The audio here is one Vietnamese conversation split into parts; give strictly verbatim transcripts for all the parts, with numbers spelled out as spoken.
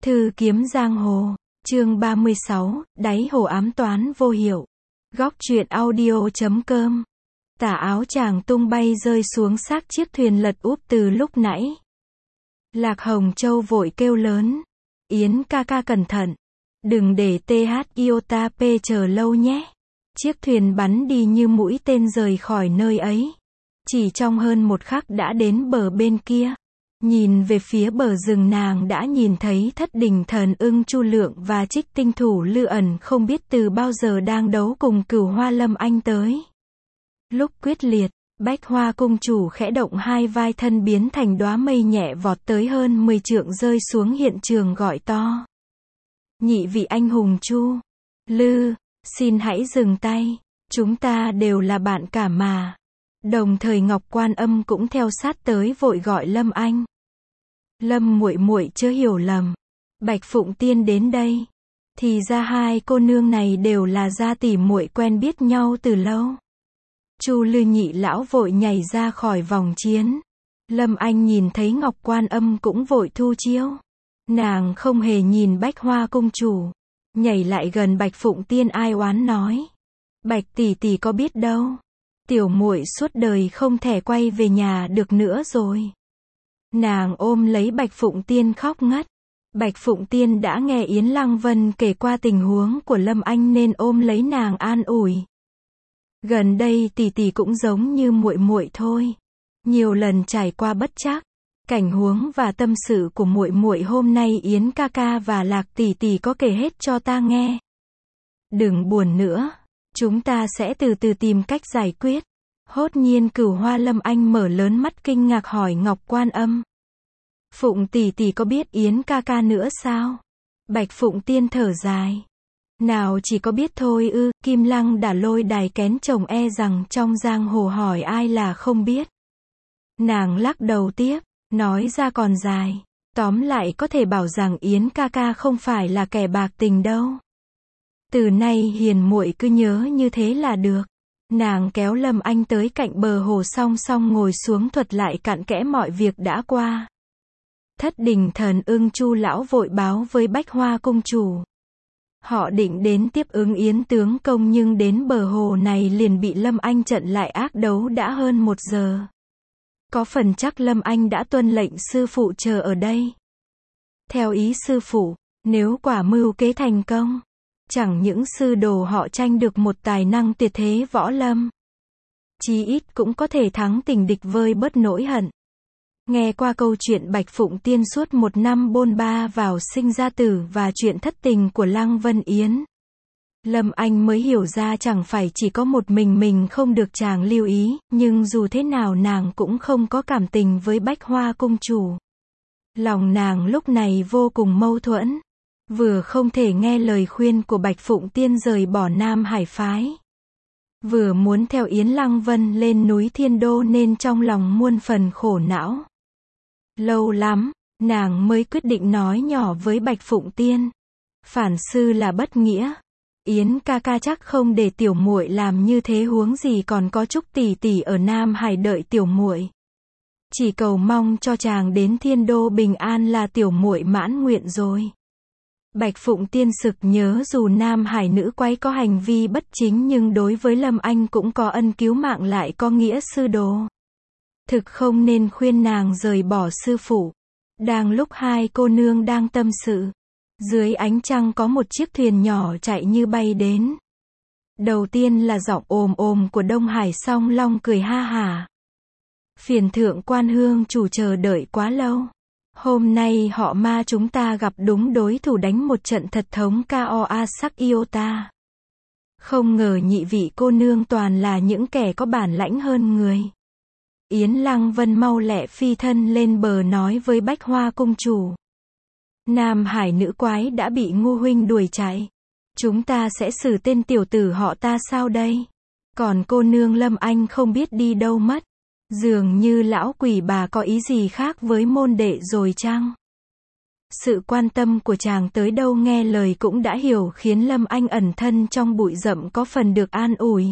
Thư kiếm giang hồ, chương ba mươi sáu, đáy hồ ám toán vô hiệu. Góc truyện audio chấm com. Tà áo chàng tung bay rơi xuống xác chiếc thuyền lật úp từ lúc nãy. Lạc Hồng Châu vội kêu lớn. Yến ca ca cẩn thận. Đừng để tê hát Iota P chờ lâu nhé. Chiếc thuyền bắn đi như mũi tên rời khỏi nơi ấy. Chỉ trong hơn một khắc đã đến bờ bên kia. Nhìn về phía bờ rừng, nàng đã nhìn thấy Thất Đình Thần Ưng Chu Lượng và Trích Tinh Thủ Lư Ẩn không biết từ bao giờ đang đấu cùng Cửu Hoa Lâm Anh tới. Lúc quyết liệt, Bách Hoa cung chủ khẽ động hai vai, thân biến thành đóa mây nhẹ vọt tới hơn mười trượng, rơi xuống hiện trường gọi to. Nhị vị anh hùng Chu Lư, xin hãy dừng tay, chúng ta đều là bạn cả mà. Đồng thời Ngọc Quan Âm cũng theo sát tới vội gọi Lâm Anh. Lâm muội muội chớ hiểu lầm, Bạch Phụng Tiên đến đây, thì ra hai cô nương này đều là gia tỷ muội quen biết nhau từ lâu. Chu Lư nhị lão vội nhảy ra khỏi vòng chiến. Lâm Anh nhìn thấy Ngọc Quan Âm cũng vội thu chiêu. Nàng không hề nhìn Bách Hoa cung chủ, nhảy lại gần Bạch Phụng Tiên ai oán nói: Bạch tỷ tỷ có biết đâu, tiểu muội suốt đời không thể quay về nhà được nữa rồi. Nàng ôm lấy Bạch Phụng Tiên khóc ngất. Bạch Phụng Tiên đã nghe Yến Lăng Vân kể qua tình huống của Lâm Anh nên ôm lấy nàng an ủi. Gần đây tỷ tỷ cũng giống như muội muội thôi, nhiều lần trải qua bất trắc, cảnh huống và tâm sự của muội muội hôm nay Yến ca ca và Lạc tỷ tỷ có kể hết cho ta nghe. Đừng buồn nữa, chúng ta sẽ từ từ tìm cách giải quyết. Hốt nhiên Cửu Hoa Lâm Anh mở lớn mắt kinh ngạc hỏi Ngọc Quan Âm: Phụng tỷ tỷ có biết Yến ca ca nữa sao? Bạch Phụng Tiên thở dài: Nào chỉ có biết thôi ư, Kim Lăng đã lôi đài kén chồng, e rằng trong giang hồ hỏi ai là không biết. Nàng lắc đầu tiếp, nói ra còn dài. Tóm lại có thể bảo rằng Yến ca ca không phải là kẻ bạc tình đâu. Từ nay hiền muội cứ nhớ như thế là được. Nàng kéo Lâm Anh tới cạnh bờ hồ, song song ngồi xuống thuật lại cặn kẽ mọi việc đã qua. Thất Đình Thần Ưng Chu lão vội báo với Bách Hoa cung chủ. Họ định đến tiếp ứng Yến tướng công, nhưng đến bờ hồ này liền bị Lâm Anh chặn lại, ác đấu đã hơn một giờ. Có phần chắc Lâm Anh đã tuân lệnh sư phụ chờ ở đây. Theo ý sư phụ, nếu quả mưu kế thành công, chẳng những sư đồ họ tranh được một tài năng tuyệt thế võ lâm, chí ít cũng có thể thắng tình địch, vơi bớt nỗi hận. Nghe qua câu chuyện Bạch Phụng Tiên suốt một năm bôn ba vào sinh ra tử và chuyện thất tình của Lăng Vân Yến, Lâm Anh mới hiểu ra chẳng phải chỉ có một mình mình không được chàng lưu ý, nhưng dù thế nào nàng cũng không có cảm tình với Bách Hoa cung chủ. Lòng nàng lúc này vô cùng mâu thuẫn, vừa không thể nghe lời khuyên của Bạch Phụng Tiên rời bỏ Nam Hải phái, vừa muốn theo Yến Lăng Vân lên núi Thiên Đô, nên trong lòng muôn phần khổ não. Lâu lắm, nàng mới quyết định nói nhỏ với Bạch Phụng Tiên: Phản sư là bất nghĩa, Yến ca ca chắc không để tiểu muội làm như thế, huống gì còn có Trúc tỷ tỷ ở Nam Hải đợi tiểu muội. Chỉ cầu mong cho chàng đến Thiên Đô bình an là tiểu muội mãn nguyện rồi. Bạch Phụng Tiên sực nhớ dù Nam Hải nữ quái có hành vi bất chính, nhưng đối với Lâm Anh cũng có ân cứu mạng, lại có nghĩa sư đồ. Thực không nên khuyên nàng rời bỏ sư phụ. Đang lúc hai cô nương đang tâm sự, dưới ánh trăng có một chiếc thuyền nhỏ chạy như bay đến. Đầu tiên là giọng ồm ồm của Đông Hải Song Long cười ha hả: Phiền thượng quan hương chủ chờ đợi quá lâu. Hôm nay họ Ma chúng ta gặp đúng đối thủ, đánh một trận thật thống ca sắc Iota. Không ngờ nhị vị cô nương toàn là những kẻ có bản lãnh hơn người. Yến Lăng Vân mau lẹ phi thân lên bờ nói với Bách Hoa cung chủ: Nam Hải nữ quái đã bị Ngu huynh đuổi chạy. Chúng ta sẽ xử tên tiểu tử họ ta sao đây? Còn cô nương Lâm Anh không biết đi đâu mất. Dường như lão quỷ bà có ý gì khác với môn đệ rồi chăng? Sự quan tâm của chàng tới đâu nghe lời cũng đã hiểu, khiến Lâm Anh ẩn thân trong bụi rậm có phần được an ủi.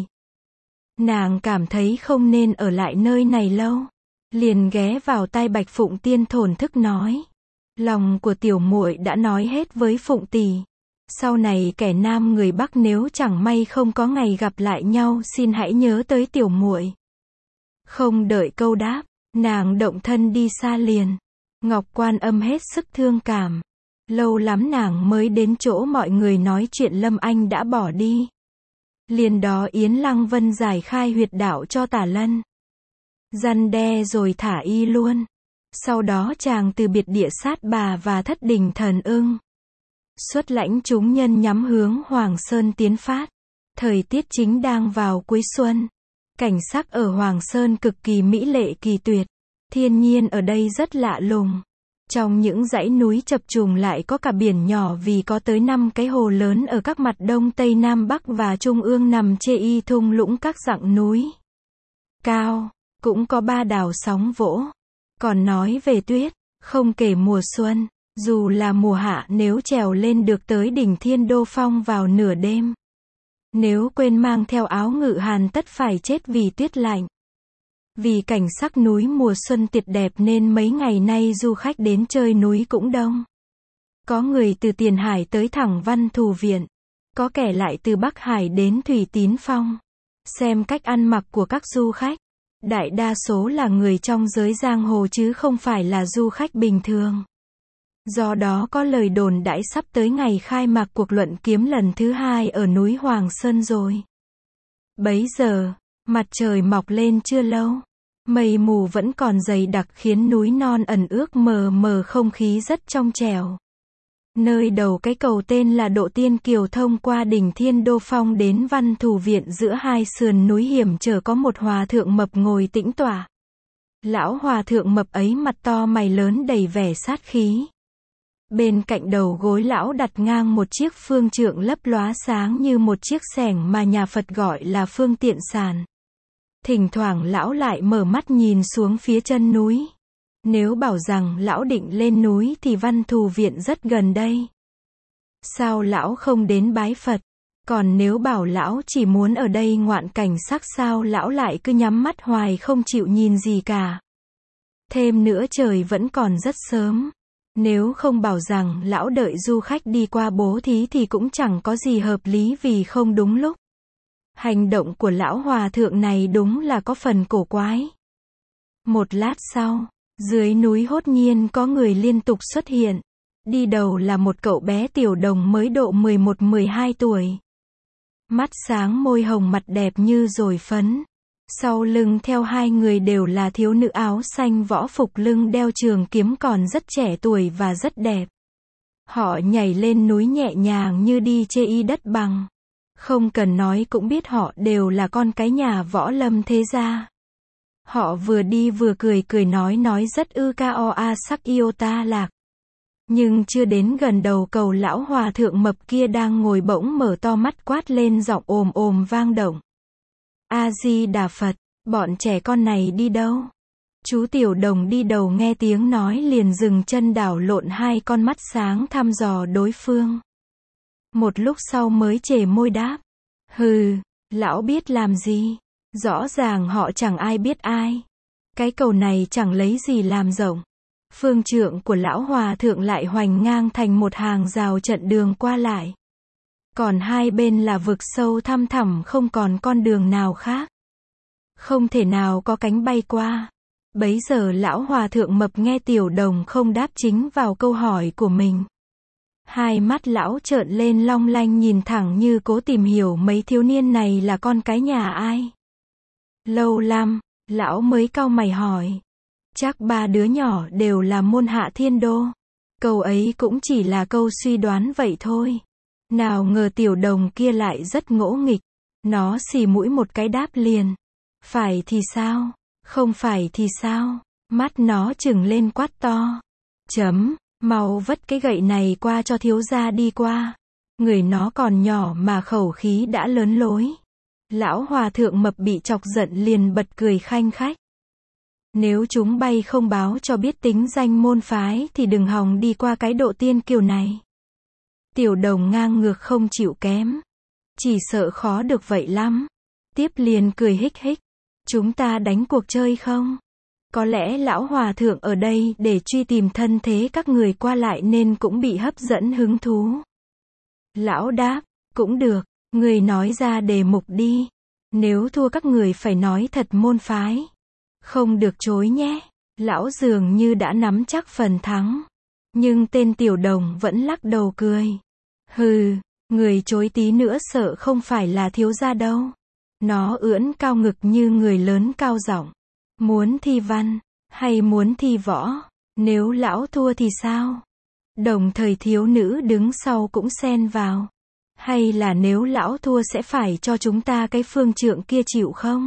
Nàng cảm thấy không nên ở lại nơi này lâu, liền ghé vào tai Bạch Phụng Tiên thổn thức nói: Lòng của tiểu muội đã nói hết với Phụng tỷ. Sau này kẻ nam người Bắc nếu chẳng may không có ngày gặp lại nhau, xin hãy nhớ tới tiểu muội. Không đợi câu đáp, nàng động thân đi xa liền. Ngọc Quan Âm hết sức thương cảm. Lâu lắm nàng mới đến chỗ mọi người nói chuyện Lâm Anh đã bỏ đi. Liền đó Yến Lăng Vân giải khai huyệt đạo cho Tả Lân. Răn đe rồi thả y luôn. Sau đó chàng từ biệt địa sát bà và thất đình thần ưng. Xuất lãnh chúng nhân nhắm hướng Hoàng Sơn tiến phát. Thời tiết chính đang vào cuối xuân. Cảnh sắc ở Hoàng Sơn cực kỳ mỹ lệ kỳ tuyệt. Thiên nhiên ở đây rất lạ lùng. Trong những dãy núi chập trùng lại có cả biển nhỏ vì có tới năm cái hồ lớn ở các mặt đông tây nam bắc và trung ương nằm chê y thung lũng các dặng núi cao. Cũng có ba đảo sóng vỗ. Còn nói về tuyết, không kể mùa xuân, dù là mùa hạ nếu trèo lên được tới đỉnh Thiên Đô Phong vào nửa đêm. Nếu quên mang theo áo ngự hàn tất phải chết vì tuyết lạnh. Vì cảnh sắc núi mùa xuân tuyệt đẹp nên mấy ngày nay du khách đến chơi núi cũng đông. Có người từ Tiền Hải tới thẳng Văn Thù Viện. Có kẻ lại từ Bắc Hải đến Thủy Tín Phong. Xem cách ăn mặc của các du khách. Đại đa số là người trong giới giang hồ chứ không phải là du khách bình thường. Do đó có lời đồn đãi sắp tới ngày khai mạc cuộc luận kiếm lần thứ hai ở núi Hoàng Sơn rồi. Bấy giờ, mặt trời mọc lên chưa lâu. Mây mù vẫn còn dày đặc khiến núi non ẩn ước mờ mờ, không khí rất trong trẻo. Nơi đầu cái cầu tên là Độ Tiên Kiều thông qua đỉnh Thiên Đô Phong đến Văn Thù Viện, giữa hai sườn núi hiểm trở có một hòa thượng mập ngồi tĩnh tọa. Lão hòa thượng mập ấy mặt to mày lớn đầy vẻ sát khí. Bên cạnh đầu gối lão đặt ngang một chiếc phương trượng lấp lóa sáng như một chiếc xẻng mà nhà Phật gọi là phương tiện sàn. Thỉnh thoảng lão lại mở mắt nhìn xuống phía chân núi. Nếu bảo rằng lão định lên núi thì Văn Thù Viện rất gần đây. Sao lão không đến bái Phật? Còn nếu bảo lão chỉ muốn ở đây ngoạn cảnh sắc, sao lão lại cứ nhắm mắt hoài không chịu nhìn gì cả? Thêm nữa trời vẫn còn rất sớm. Nếu không bảo rằng lão đợi du khách đi qua bố thí thì cũng chẳng có gì hợp lý vì không đúng lúc. Hành động của lão hòa thượng này đúng là có phần cổ quái. Một lát sau, dưới núi hốt nhiên có người liên tục xuất hiện. Đi đầu là một cậu bé tiểu đồng mới độ mười một mười hai tuổi. Mắt sáng môi hồng mặt đẹp như dồi phấn. Sau lưng theo hai người đều là thiếu nữ áo xanh võ phục, lưng đeo trường kiếm, còn rất trẻ tuổi và rất đẹp. Họ nhảy lên núi nhẹ nhàng như đi chê y đất bằng. Không cần nói cũng biết họ đều là con cái nhà võ lâm thế gia. Họ vừa đi vừa cười cười nói nói rất ư ca o a sắc yêu ta lạc. Nhưng chưa đến gần đầu cầu, lão hòa thượng mập kia đang ngồi bỗng mở to mắt quát lên giọng ồm ồm vang động. A Di Đà Phật, bọn trẻ con này đi đâu? Chú tiểu đồng đi đầu nghe tiếng nói liền dừng chân đảo lộn hai con mắt sáng thăm dò đối phương. Một lúc sau mới chề môi đáp. Hừ, lão biết làm gì? Rõ ràng họ chẳng ai biết ai. Cái cầu này chẳng lấy gì làm rộng. Phương trượng của lão hòa thượng lại hoành ngang thành một hàng rào chặn đường qua lại. Còn hai bên là vực sâu thăm thẳm, không còn con đường nào khác. Không thể nào có cánh bay qua. Bấy giờ lão hòa thượng mập nghe tiểu đồng không đáp chính vào câu hỏi của mình. Hai mắt lão trợn lên long lanh nhìn thẳng như cố tìm hiểu mấy thiếu niên này là con cái nhà ai. Lâu lắm, lão mới cau mày hỏi. Chắc ba đứa nhỏ đều là môn hạ Thiên Đô. Câu ấy cũng chỉ là câu suy đoán vậy thôi. Nào ngờ tiểu đồng kia lại rất ngỗ nghịch. Nó xì mũi một cái đáp liền. Phải thì sao? Không phải thì sao? Mắt nó trừng lên quát to. Chấm, mau vất cái gậy này qua cho thiếu gia đi qua. Người nó còn nhỏ mà khẩu khí đã lớn lối. Lão hòa thượng mập bị chọc giận liền bật cười khanh khách. Nếu chúng bay không báo cho biết tính danh môn phái thì đừng hòng đi qua cái Độ Tiên Kiều này. Tiểu đồng ngang ngược không chịu kém. Chỉ sợ khó được vậy lắm. Tiếp liền cười hích hích. Chúng ta đánh cuộc chơi không? Có lẽ lão hòa thượng ở đây để truy tìm thân thế các người qua lại nên cũng bị hấp dẫn hứng thú. Lão đáp, cũng được, người nói ra đề mục đi. Nếu thua các người phải nói thật môn phái. Không được chối nhé. Lão dường như đã nắm chắc phần thắng. Nhưng tên tiểu đồng vẫn lắc đầu cười. Hừ, người chối tí nữa sợ không phải là thiếu gia đâu. Nó ưỡn cao ngực như người lớn cao giọng. Muốn thi văn, hay muốn thi võ? Nếu lão thua thì sao? Đồng thời thiếu nữ đứng sau cũng xen vào. Hay là nếu lão thua sẽ phải cho chúng ta cái phương trượng kia chịu không?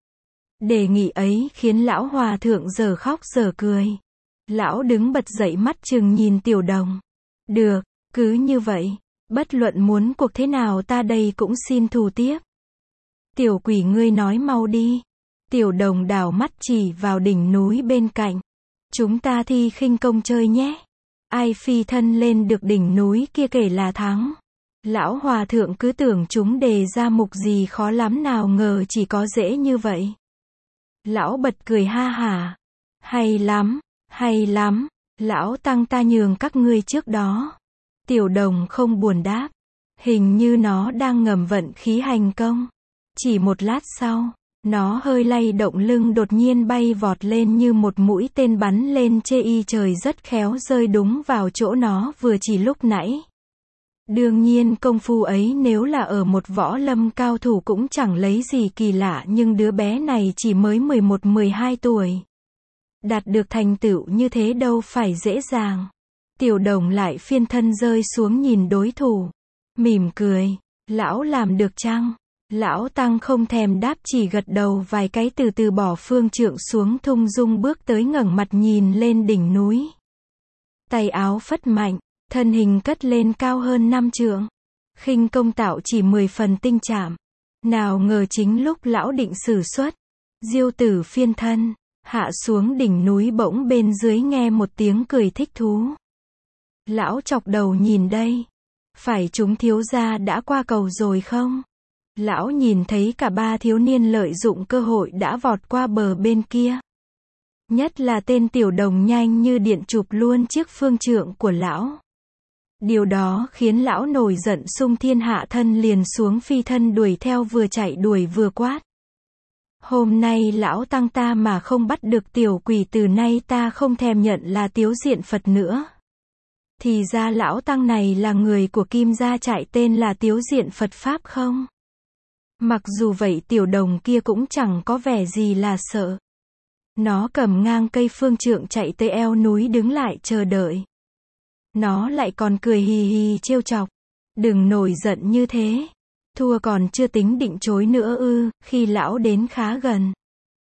Đề nghị ấy khiến lão hòa thượng giờ khóc giờ cười. Lão đứng bật dậy mắt trừng nhìn tiểu đồng. Được, cứ như vậy. Bất luận muốn cuộc thế nào ta đây cũng xin thù tiếp. Tiểu quỷ ngươi nói mau đi. Tiểu đồng đảo mắt chỉ vào đỉnh núi bên cạnh. Chúng ta thi khinh công chơi nhé. Ai phi thân lên được đỉnh núi kia kể là thắng. Lão hòa thượng cứ tưởng chúng đề ra mục gì khó lắm nào ngờ chỉ có dễ như vậy. Lão bật cười ha hả. Hay lắm, hay lắm. Lão tăng ta nhường các ngươi trước đó. Tiểu đồng không buồn đáp. Hình như nó đang ngầm vận khí hành công. Chỉ một lát sau, nó hơi lay động lưng đột nhiên bay vọt lên như một mũi tên bắn lên chê y trời rất khéo rơi đúng vào chỗ nó vừa chỉ lúc nãy. Đương nhiên công phu ấy nếu là ở một võ lâm cao thủ cũng chẳng lấy gì kỳ lạ nhưng đứa bé này chỉ mới mười một mười hai tuổi. Đạt được thành tựu như thế đâu phải dễ dàng. Tiểu đồng lại phiên thân rơi xuống nhìn đối thủ. Mỉm cười. Lão làm được chăng? Lão tăng không thèm đáp chỉ gật đầu vài cái từ từ bỏ phương trượng xuống thung dung bước tới ngẩng mặt nhìn lên đỉnh núi. Tay áo phất mạnh, thân hình cất lên cao hơn năm trượng. Khinh công tạo chỉ mười phần tinh chạm. Nào ngờ chính lúc lão định sử xuất, diêu tử phiên thân, hạ xuống đỉnh núi bỗng bên dưới nghe một tiếng cười thích thú. Lão chọc đầu nhìn đây. Phải chúng thiếu gia đã qua cầu rồi không? Lão nhìn thấy cả ba thiếu niên lợi dụng cơ hội đã vọt qua bờ bên kia. Nhất là tên tiểu đồng nhanh như điện chụp luôn chiếc phương trượng của lão. Điều đó khiến lão nổi giận xung thiên hạ thân liền xuống phi thân đuổi theo vừa chạy đuổi vừa quát. Hôm nay lão tăng ta mà không bắt được tiểu quỷ từ nay ta không thèm nhận là tiếu diện Phật nữa. Thì ra lão tăng này là người của Kim gia trại tên là Tiếu Diện Phật Pháp không? Mặc dù vậy tiểu đồng kia cũng chẳng có vẻ gì là sợ. Nó cầm ngang cây phương trượng chạy tới eo núi đứng lại chờ đợi. Nó lại còn cười hì hì trêu chọc. Đừng nổi giận như thế. Thua còn chưa tính định chối nữa ư, khi lão đến khá gần.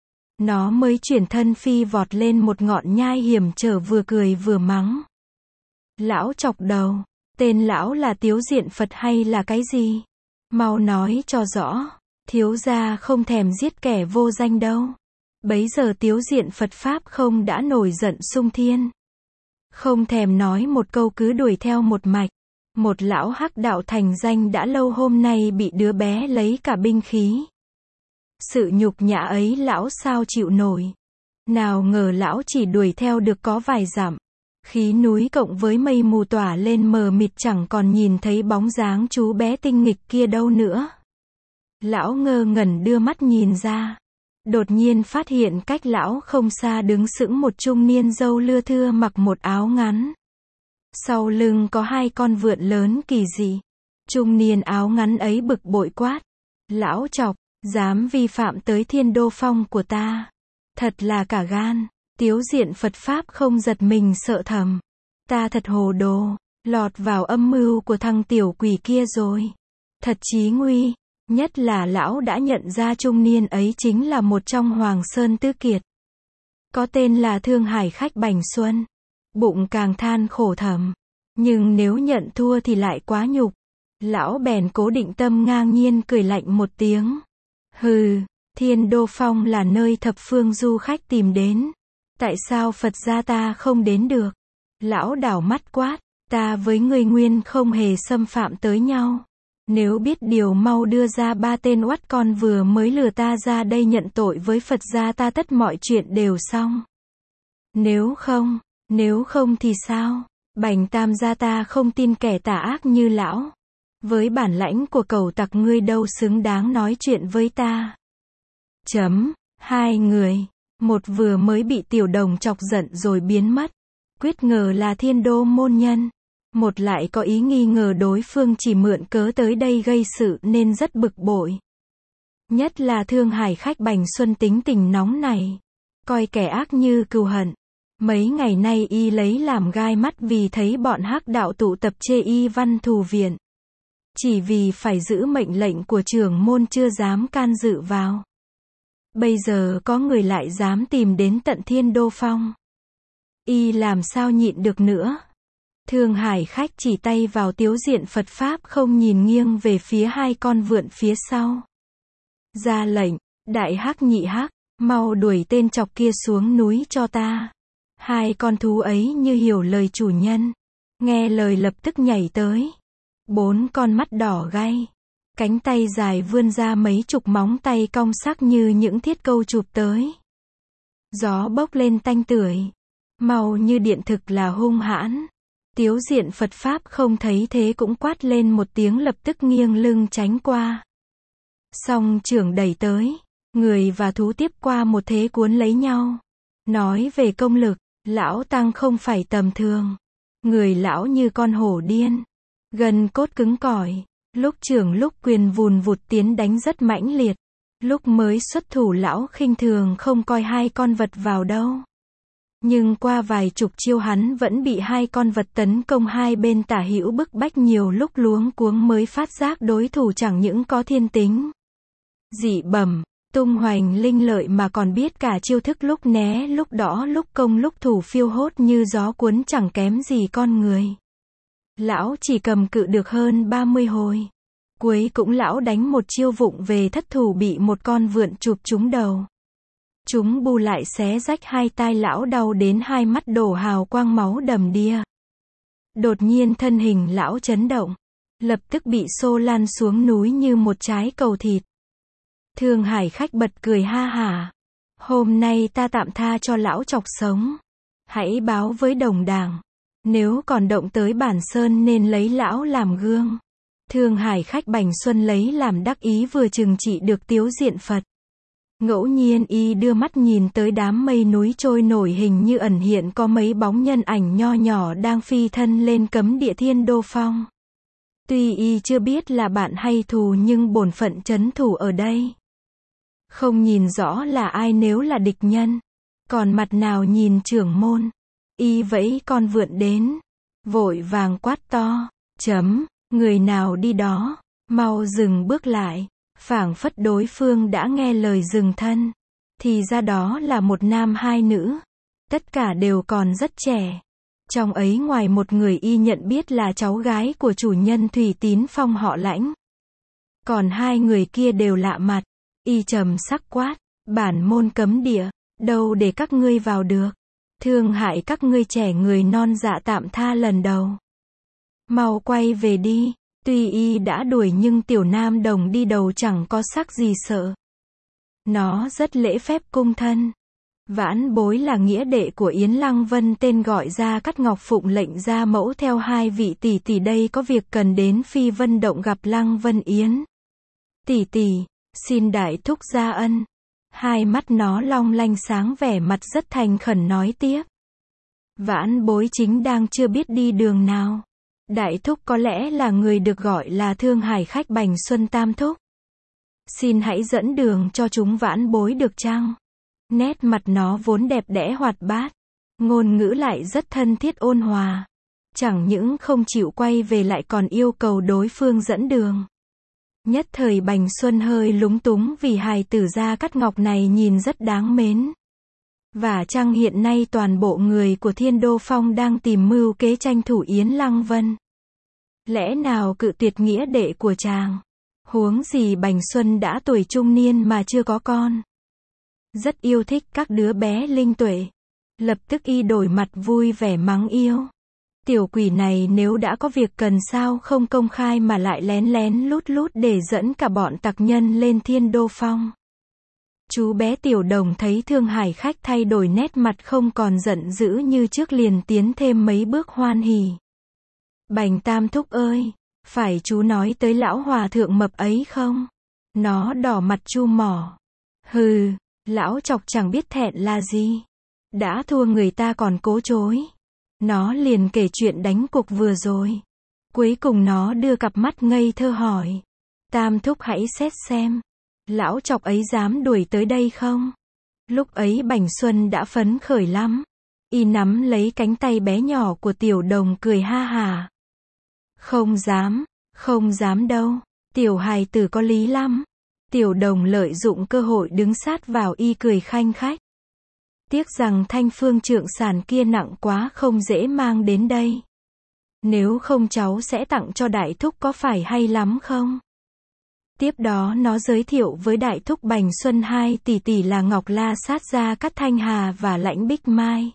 Nó mới chuyển thân phi vọt lên một ngọn nhai hiểm trở vừa cười vừa mắng. Lão chọc đầu, tên lão là Tiếu Diện Phật hay là cái gì? Mau nói cho rõ, thiếu gia không thèm giết kẻ vô danh đâu. Bấy giờ Tiếu Diện Phật Pháp không đã nổi giận xung thiên. Không thèm nói một câu cứ đuổi theo một mạch. Một lão hắc đạo thành danh đã lâu hôm nay bị đứa bé lấy cả binh khí. Sự nhục nhã ấy lão sao chịu nổi. Nào ngờ lão chỉ đuổi theo được có vài dặm. Khí núi cộng với mây mù tỏa lên mờ mịt chẳng còn nhìn thấy bóng dáng chú bé tinh nghịch kia đâu nữa. Lão ngơ ngẩn đưa mắt nhìn ra. Đột nhiên phát hiện cách lão không xa đứng sững một trung niên râu lưa thưa mặc một áo ngắn. Sau lưng có hai con vượn lớn kỳ dị. Trung niên áo ngắn ấy bực bội quát. Lão chọc, dám vi phạm tới Thiên Đô Phong của ta. Thật là cả gan. Tiếu Diện Phật Pháp không giật mình sợ thầm. Ta thật hồ đồ, lọt vào âm mưu của thằng tiểu quỷ kia rồi. Thật chí nguy, nhất là lão đã nhận ra trung niên ấy chính là một trong Hoàng Sơn Tứ Kiệt. Có tên là Thương Hải Khách Bành Xuân. Bụng càng than khổ thầm. Nhưng nếu nhận thua thì lại quá nhục. Lão bèn cố định tâm ngang nhiên cười lạnh một tiếng. Hừ, Thiên Đô Phong là nơi thập phương du khách tìm đến. Tại sao Phật gia ta không đến được? Lão đảo mắt quát, ta với ngươi nguyên không hề xâm phạm tới nhau. Nếu biết điều mau đưa ra ba tên oắt con vừa mới lừa ta ra đây nhận tội với Phật gia, ta tất mọi chuyện đều xong. Nếu không, nếu không thì sao? Bành Tam gia, ta không tin kẻ tà ác như lão. Với bản lãnh của cẩu tặc ngươi đâu xứng đáng nói chuyện với ta. Chấm. Hai người. Một vừa mới bị Tiểu Đồng chọc giận rồi biến mất. Quyết ngờ là Thiên Đô môn nhân. Một lại có ý nghi ngờ đối phương chỉ mượn cớ tới đây gây sự nên rất bực bội. Nhất là Thương Hải khách Bành Xuân tính tình nóng này. Coi kẻ ác như cừu hận. Mấy ngày nay y lấy làm gai mắt vì thấy bọn hắc đạo tụ tập chê y Văn Thù Viện. Chỉ vì phải giữ mệnh lệnh của trưởng môn chưa dám can dự vào. Bây giờ có người lại dám tìm đến tận Thiên Đô Phong. Y làm sao nhịn được nữa. Thương Hải khách chỉ tay vào tiếu diện Phật Pháp không nhìn nghiêng về phía hai con vượn phía sau. Ra lệnh, đại hắc nhị hắc, mau đuổi tên chọc kia xuống núi cho ta. Hai con thú ấy như hiểu lời chủ nhân. Nghe lời lập tức nhảy tới. Bốn con mắt đỏ gay. Cánh tay dài vươn ra mấy chục móng tay cong sắc như những thiết câu chụp tới. Gió bốc lên tanh tưởi. Màu như điện, thực là hung hãn. Tiếu diện Phật Pháp không thấy thế cũng quát lên một tiếng, lập tức nghiêng lưng tránh qua. Song trưởng đẩy tới. Người và thú tiếp qua một thế cuốn lấy nhau. Nói về công lực, lão tăng không phải tầm thường. Người lão như con hổ điên. Gần cốt cứng cỏi. Lúc trưởng lúc quyền vùn vụt tiến đánh rất mãnh liệt. Lúc mới xuất thủ lão khinh thường không coi hai con vật vào đâu. Nhưng qua vài chục chiêu hắn vẫn bị hai con vật tấn công hai bên tả hữu bức bách, nhiều lúc luống cuống mới phát giác đối thủ chẳng những có thiên tính dị bẩm, tung hoành linh lợi mà còn biết cả chiêu thức lúc né lúc đõ lúc công lúc thủ phiêu hốt như gió cuốn, chẳng kém gì con người. Lão chỉ cầm cự được hơn ba mươi hồi. Cuối cũng lão đánh một chiêu vụng về thất thủ, bị một con vượn chụp trúng đầu. Chúng bu lại xé rách hai tai lão, đau đến hai mắt đổ hào quang máu đầm đìa. Đột nhiên thân hình lão chấn động. Lập tức bị xô lăn xuống núi như một trái cầu thịt. Thương Hải khách bật cười ha hả. Hôm nay ta tạm tha cho lão chọc sống. Hãy báo với đồng đảng. Nếu còn động tới Bản Sơn nên lấy lão làm gương. Thương Hải khách Bành Xuân lấy làm đắc ý, vừa chừng trị được tiếu diện Phật. Ngẫu nhiên y đưa mắt nhìn tới đám mây núi trôi nổi, hình như ẩn hiện có mấy bóng nhân ảnh nho nhỏ đang phi thân lên cấm địa Thiên Đô Phong. Tuy y chưa biết là bạn hay thù nhưng bổn phận trấn thủ ở đây. Không nhìn rõ là ai nếu là địch nhân. Còn mặt nào nhìn trưởng môn. Y vẫy con vượn đến. Vội vàng quát to. Chấm, người nào đi đó. Mau dừng bước lại. Phảng phất đối phương đã nghe lời dừng thân. Thì ra đó là một nam hai nữ. Tất cả đều còn rất trẻ. Trong ấy ngoài một người y nhận biết là cháu gái của chủ nhân Thủy Tín Phong họ Lãnh. Còn hai người kia đều lạ mặt. Y trầm sắc quát. Bản môn cấm địa. Đâu để các ngươi vào được. Thương hại các ngươi trẻ người non dạ, tạm tha lần đầu. Mau quay về đi. Tuy y đã đuổi nhưng tiểu nam đồng đi đầu chẳng có sắc gì sợ. Nó rất lễ phép cung thân. Vãn bối là nghĩa đệ của Yến Lăng Vân, tên gọi Gia Cát Ngọc, phụng lệnh gia mẫu theo hai vị tỷ tỷ đây có việc cần đến Phi Vân Động gặp Lăng Vân Yến. Tỷ tỷ, xin đại thúc gia ân. Hai mắt nó long lanh sáng, vẻ mặt rất thành khẩn nói tiếp. Vãn bối chính đang chưa biết đi đường nào. Đại thúc có lẽ là người được gọi là Thương Hải khách Bành Xuân Tam thúc. Xin hãy dẫn đường cho chúng vãn bối được chăng? Nét mặt nó vốn đẹp đẽ hoạt bát. Ngôn ngữ lại rất thân thiết ôn hòa. Chẳng những không chịu quay về lại còn yêu cầu đối phương dẫn đường. Nhất thời Bành Xuân hơi lúng túng vì hài tử Gia Cát Ngọc này nhìn rất đáng mến. Và chăng hiện nay toàn bộ người của Thiên Đô Phong đang tìm mưu kế tranh thủ Yến Lăng Vân. Lẽ nào cự tuyệt nghĩa đệ của chàng? Huống gì Bành Xuân đã tuổi trung niên mà chưa có con. Rất yêu thích các đứa bé linh tuệ. Lập tức y đổi mặt vui vẻ mắng yêu. Tiểu quỷ này nếu đã có việc cần sao không công khai mà lại lén lén lút lút để dẫn cả bọn tặc nhân lên Thiên Đô Phong. Chú bé Tiểu Đồng thấy Thương Hải Khách thay đổi nét mặt không còn giận dữ như trước liền tiến thêm mấy bước hoan hỉ. Bành Tam thúc ơi, phải chú nói tới lão hòa thượng mập ấy không? Nó đỏ mặt chu mỏ. Hừ, lão chọc chẳng biết thẹn là gì. Đã thua người ta còn cố chối. Nó liền kể chuyện đánh cuộc vừa rồi. Cuối cùng nó đưa cặp mắt ngây thơ hỏi. Tam thúc hãy xét xem. Lão chọc ấy dám đuổi tới đây không? Lúc ấy Bành Xuân đã phấn khởi lắm. Y nắm lấy cánh tay bé nhỏ của Tiểu Đồng cười ha hả. Không dám, không dám đâu. Tiểu hài tử có lý lắm. Tiểu Đồng lợi dụng cơ hội đứng sát vào y cười khanh khách. Tiếc rằng thanh phương trượng sản kia nặng quá không dễ mang đến đây. Nếu không cháu sẽ tặng cho đại thúc có phải hay lắm không? Tiếp đó nó giới thiệu với đại thúc Bành Xuân hai tỷ tỷ là Ngọc La Sát Gia Cát Thanh Hà và Lãnh Bích Mai.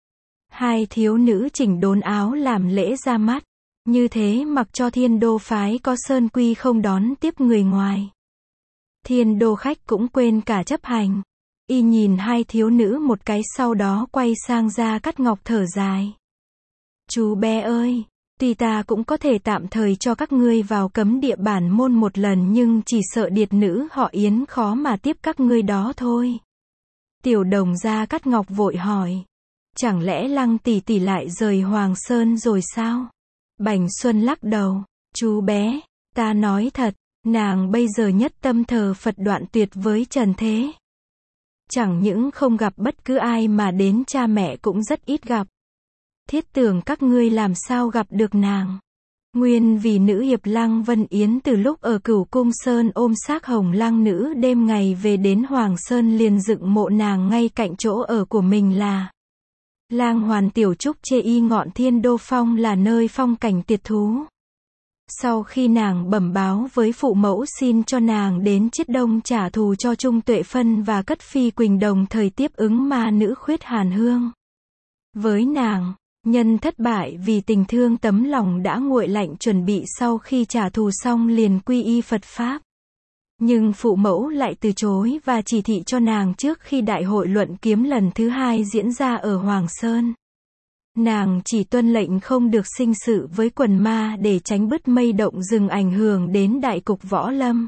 Hai thiếu nữ chỉnh đốn áo làm lễ ra mắt. Như thế mặc cho Thiên Đô phái có sơn quy không đón tiếp người ngoài. Thiên Đô khách cũng quên cả chấp hành. Y nhìn hai thiếu nữ một cái sau đó quay sang Gia Cát Ngọc thở dài. Chú bé ơi, tuy ta cũng có thể tạm thời cho các ngươi vào cấm địa bản môn một lần nhưng chỉ sợ điệt nữ họ Yến khó mà tiếp các ngươi đó thôi. Tiểu Đồng Gia Cát Ngọc vội hỏi. Chẳng lẽ Lăng tỷ tỷ lại rời Hoàng Sơn rồi sao? Bành Xuân lắc đầu. Chú bé, ta nói thật, nàng bây giờ nhất tâm thờ Phật đoạn tuyệt với trần thế. Chẳng những không gặp bất cứ ai mà đến cha mẹ cũng rất ít gặp. Thiết tưởng các ngươi làm sao gặp được nàng. Nguyên vì nữ hiệp Lăng Vân Yến từ lúc ở Cửu Cung Sơn ôm xác Hồng Lăng nữ đêm ngày về đến Hoàng Sơn liền dựng mộ nàng ngay cạnh chỗ ở của mình là Lang Hoàn Tiểu Trúc chê y ngọn Thiên Đô Phong là nơi phong cảnh tuyệt thú. Sau khi nàng bẩm báo với phụ mẫu xin cho nàng đến Chiết Đông trả thù cho Trung Tuệ Phân và Cất Phi Quỳnh đồng thời tiếp ứng ma nữ Khuyết Hàn Hương. Với nàng, nhân thất bại vì tình thương tấm lòng đã nguội lạnh chuẩn bị sau khi trả thù xong liền quy y Phật Pháp. Nhưng phụ mẫu lại từ chối và chỉ thị cho nàng trước khi đại hội luận kiếm lần thứ hai diễn ra ở Hoàng Sơn. Nàng chỉ tuân lệnh không được sinh sự với quần ma để tránh bứt mây động rừng ảnh hưởng đến đại cục võ lâm.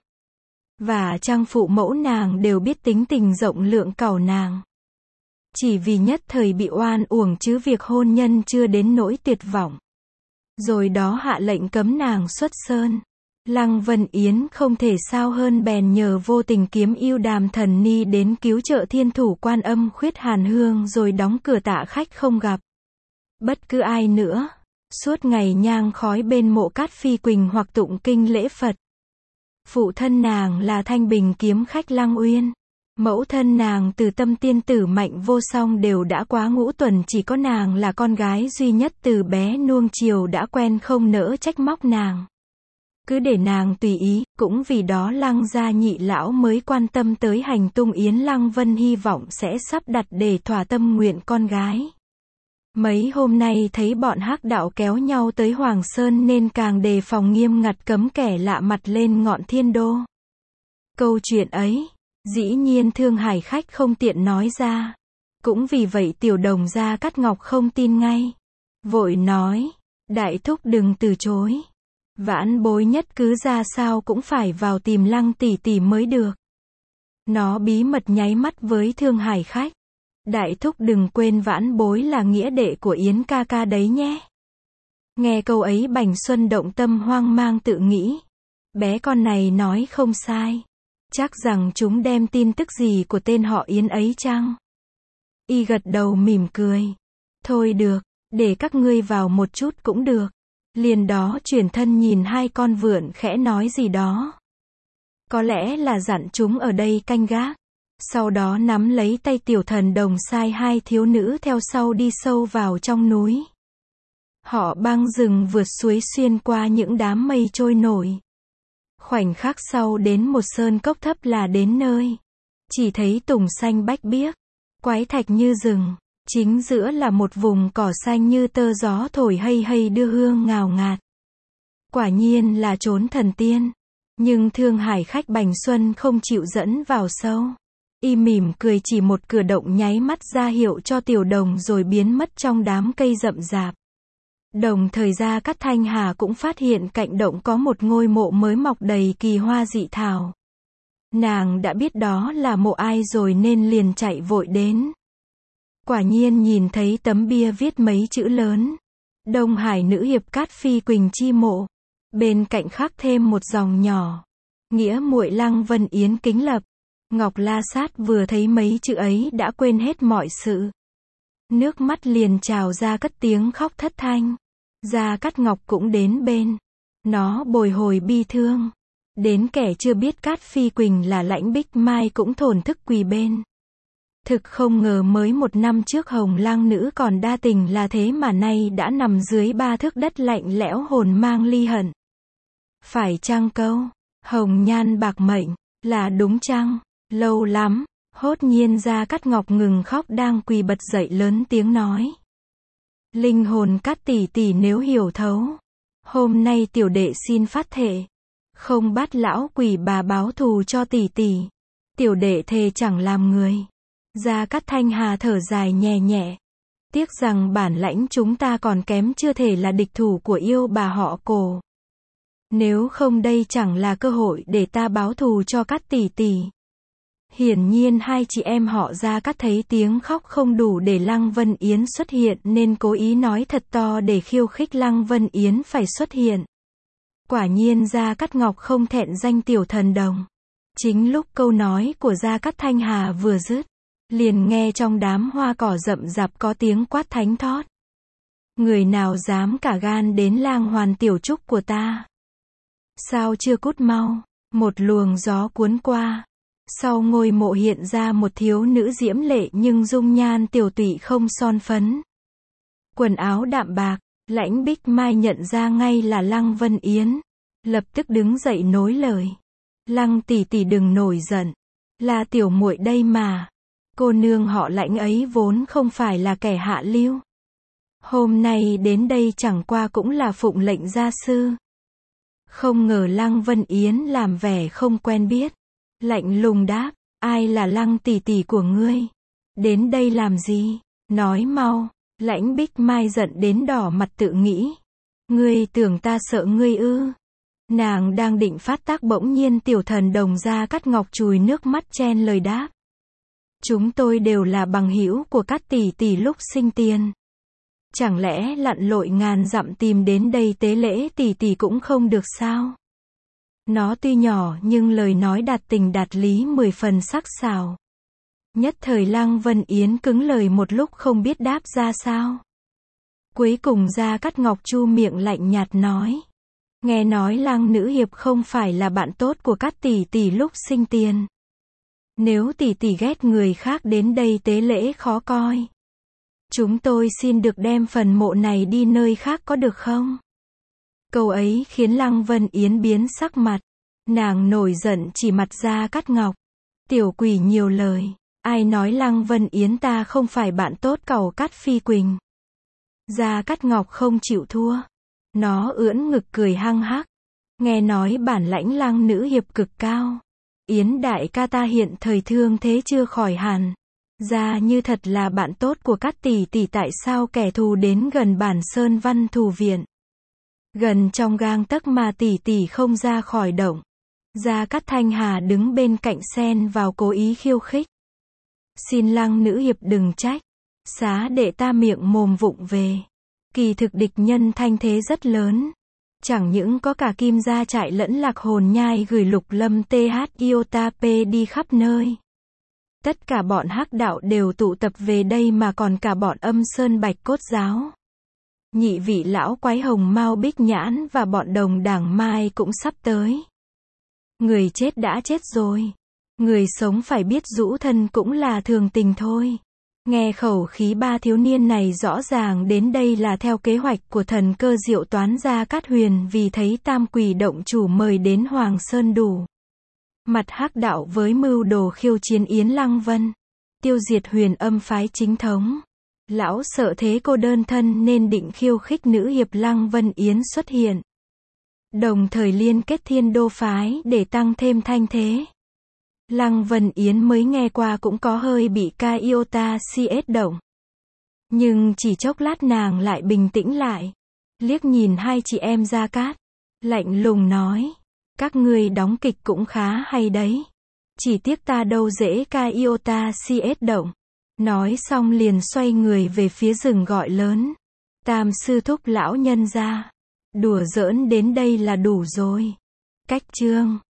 Và trang phụ mẫu nàng đều biết tính tình rộng lượng cẩu nàng. Chỉ vì nhất thời bị oan uổng chứ việc hôn nhân chưa đến nỗi tuyệt vọng. Rồi đó hạ lệnh cấm nàng xuất sơn. Lăng Vân Yến không thể sao hơn bèn nhờ vô tình kiếm yêu Đàm Thần Ni đến cứu trợ thiên thủ Quan Âm Khuyết Hàn Hương rồi đóng cửa tạ khách không gặp bất cứ ai nữa. Suốt ngày nhang khói bên mộ Cát Phi Quỳnh hoặc tụng kinh lễ Phật. Phụ thân nàng là Thanh Bình kiếm khách Lăng Uyên. Mẫu thân nàng Từ Tâm tiên tử Mạnh Vô Song đều đã quá ngũ tuần, chỉ có nàng là con gái duy nhất từ bé nuông chiều đã quen không nỡ trách móc nàng. Cứ để nàng tùy ý, cũng vì đó Lăng gia nhị lão mới quan tâm tới hành tung Yến Lăng Vân, hy vọng sẽ sắp đặt để thỏa tâm nguyện con gái. Mấy hôm nay thấy bọn hắc đạo kéo nhau tới Hoàng Sơn nên càng đề phòng nghiêm ngặt cấm kẻ lạ mặt lên ngọn Thiên Đô. Câu chuyện ấy, dĩ nhiên Thương Hải Khách không tiện nói ra. Cũng vì vậy Tiểu Đồng Gia Cát Ngọc không tin ngay. Vội nói, đại thúc đừng từ chối. Vãn bối nhất cứ ra sao cũng phải vào tìm Lăng tỷ tỷ mới được. Nó bí mật nháy mắt với Thương Hải Khách. Đại thúc đừng quên vãn bối là nghĩa đệ của Yến ca ca đấy nhé. Nghe câu ấy Bành Xuân động tâm hoang mang tự nghĩ. Bé con này nói không sai. Chắc rằng chúng đem tin tức gì của tên họ Yến ấy chăng? Y gật đầu mỉm cười. Thôi được, để các ngươi vào một chút cũng được. Liền đó chuyển thân nhìn hai con vượn khẽ nói gì đó. Có lẽ là dặn chúng ở đây canh gác. Sau đó nắm lấy tay Tiểu Thần Đồng sai hai thiếu nữ theo sau đi sâu vào trong núi. Họ băng rừng vượt suối xuyên qua những đám mây trôi nổi. Khoảnh khắc sau đến một sơn cốc thấp là đến nơi. Chỉ thấy tùng xanh bách biếc, quái thạch như rừng. Chính giữa là một vùng cỏ xanh như tơ, gió thổi hay hay đưa hương ngào ngạt. Quả nhiên là chốn thần tiên. Nhưng Thương Hải khách Bành Xuân không chịu dẫn vào sâu. Y mỉm cười chỉ một cử động nháy mắt ra hiệu cho Tiểu Đồng rồi biến mất trong đám cây rậm rạp. Đồng thời Gia Cát Thanh Hà cũng phát hiện cạnh động có một ngôi mộ mới mọc đầy kỳ hoa dị thảo. Nàng đã biết đó là mộ ai rồi nên liền chạy vội đến. Quả nhiên nhìn thấy tấm bia viết mấy chữ lớn. Đông Hải nữ hiệp Cát Phi Quỳnh chi mộ. Bên cạnh khắc thêm một dòng nhỏ. Nghĩa muội Lăng Vân Yến kính lập. Ngọc La Sát vừa thấy mấy chữ ấy đã quên hết mọi sự. Nước mắt liền trào ra cất tiếng khóc thất thanh. Gia Cát Ngọc cũng đến bên. Nó bồi hồi bi thương. Đến kẻ chưa biết Cát Phi Quỳnh là Lãnh Bích Mai cũng thổn thức quỳ bên. Thực không ngờ mới một năm trước Hồng Lang nữ còn đa tình là thế mà nay đã nằm dưới ba thước đất lạnh lẽo hồn mang ly hận. Phải chăng câu hồng nhan bạc mệnh là đúng chăng? Lâu lắm, hốt nhiên Gia Cát Ngọc ngừng khóc đang quỳ bật dậy lớn tiếng nói. Linh hồn Cát tỷ tỷ nếu hiểu thấu. Hôm nay tiểu đệ xin phát thệ. Không bắt lão quỷ bà báo thù cho tỷ tỷ. Tiểu đệ thề chẳng làm người. Gia Cát Thanh Hà thở dài nhẹ nhẹ. Tiếc rằng bản lãnh chúng ta còn kém chưa thể là địch thủ của yêu bà họ Cổ. Nếu không đây chẳng là cơ hội để ta báo thù cho Cát tỷ tỷ. Hiển nhiên hai chị em họ Gia Cát thấy tiếng khóc không đủ để Lăng Vân Yến xuất hiện nên cố ý nói thật to để khiêu khích Lăng Vân Yến phải xuất hiện. Quả nhiên Gia Cát Ngọc không thẹn danh tiểu thần đồng. Chính lúc câu nói của Gia Cát Thanh Hà vừa dứt, liền nghe trong đám hoa cỏ rậm rạp có tiếng quát thánh thót. Người nào dám cả gan đến lang hoàn tiểu trúc của ta? Sao chưa cút mau? Một luồng gió cuốn qua. Sau ngôi mộ hiện ra một thiếu nữ diễm lệ nhưng dung nhan tiểu tụy không son phấn. Quần áo đạm bạc, Lãnh Bích Mai nhận ra ngay là Lăng Vân Yến. Lập tức đứng dậy nối lời. Lăng tỷ tỷ đừng nổi giận. Là tiểu muội đây mà. Cô nương họ Lãnh ấy vốn không phải là kẻ hạ lưu. Hôm nay đến đây chẳng qua cũng là phụng lệnh gia sư. Không ngờ Lăng Vân Yến làm vẻ không quen biết. Lạnh lùng đáp, ai là Lăng tỷ tỷ của ngươi? Đến đây làm gì? Nói mau. Lãnh Bích Mai giận đến đỏ mặt tự nghĩ. Ngươi tưởng ta sợ ngươi ư? Nàng đang định phát tác bỗng nhiên tiểu thần đồng Gia Cát Ngọc chùi nước mắt chen lời đáp. Chúng tôi đều là bằng hữu của Cát tỷ tỷ lúc sinh tiền. Chẳng lẽ lặn lội ngàn dặm tìm đến đây tế lễ tỷ tỷ cũng không được sao? Nó tuy nhỏ nhưng lời nói đạt tình đạt lý mười phần sắc sảo. Nhất thời Lăng Vân Yến cứng lời một lúc không biết đáp ra sao. Cuối cùng Gia Cát Ngọc chu miệng lạnh nhạt nói. Nghe nói Lăng nữ hiệp không phải là bạn tốt của Cát tỷ tỷ lúc sinh tiền. Nếu tỷ tỷ ghét người khác đến đây tế lễ khó coi. Chúng tôi xin được đem phần mộ này đi nơi khác có được không? Câu ấy khiến Lăng Vân Yến biến sắc mặt. Nàng nổi giận chỉ mặt Gia Cát Ngọc. Tiểu quỷ nhiều lời. Ai nói Lăng Vân Yến ta không phải bạn tốt cẩu Cát Phi Quỳnh? Gia Cát Ngọc không chịu thua. Nó ưỡn ngực cười hăng hắc. Nghe nói bản lãnh Lăng nữ hiệp cực cao. Yến đại ca ta hiện thời thương thế chưa khỏi hẳn. Ra như thật là bạn tốt của Cát tỷ tỷ tại sao kẻ thù đến gần bản Sơn Văn Thù Viện. Gần trong gang tấc mà tỷ tỷ không ra khỏi động. Gia Cát Thanh Hà đứng bên cạnh xen vào cố ý khiêu khích. Xin Lăng nữ hiệp đừng trách. Xá để ta miệng mồm vụng về. Kỳ thực địch nhân thanh thế rất lớn. Chẳng những có cả Kim Gia Trại lẫn Lạc Hồn Nhai gửi Lục Lâm tê hát Iota P đi khắp nơi. Tất cả bọn hắc đạo đều tụ tập về đây mà còn cả bọn Âm Sơn Bạch Cốt Giáo. Nhị vị lão quái Hồng Mao Bích Nhãn và bọn đồng đảng Mai cũng sắp tới. Người chết đã chết rồi. Người sống phải biết rũ thân cũng là thường tình thôi. Nghe khẩu khí ba thiếu niên này rõ ràng đến đây là theo kế hoạch của thần cơ diệu toán Gia Cát Huyền vì thấy Tam Quỷ động chủ mời đến Hoàng Sơn đủ. Mặt hắc đạo với mưu đồ khiêu chiến Yến Lăng Vân. Tiêu diệt Huyền Âm phái chính thống. Lão sợ thế cô đơn thân nên định khiêu khích nữ hiệp Lăng Vân Yến xuất hiện. Đồng thời liên kết Thiên Đô phái để tăng thêm thanh thế. Lăng Vân Yến mới nghe qua cũng có hơi bị ca iota cs động. Nhưng chỉ chốc lát nàng lại bình tĩnh lại. Liếc nhìn hai chị em Gia Cát. Lạnh lùng nói. Các ngươi đóng kịch cũng khá hay đấy. Chỉ tiếc ta đâu dễ ca iota cs động. Nói xong liền xoay người về phía rừng gọi lớn. Tam sư thúc lão nhân gia. Đùa giỡn đến đây là đủ rồi. Cách chương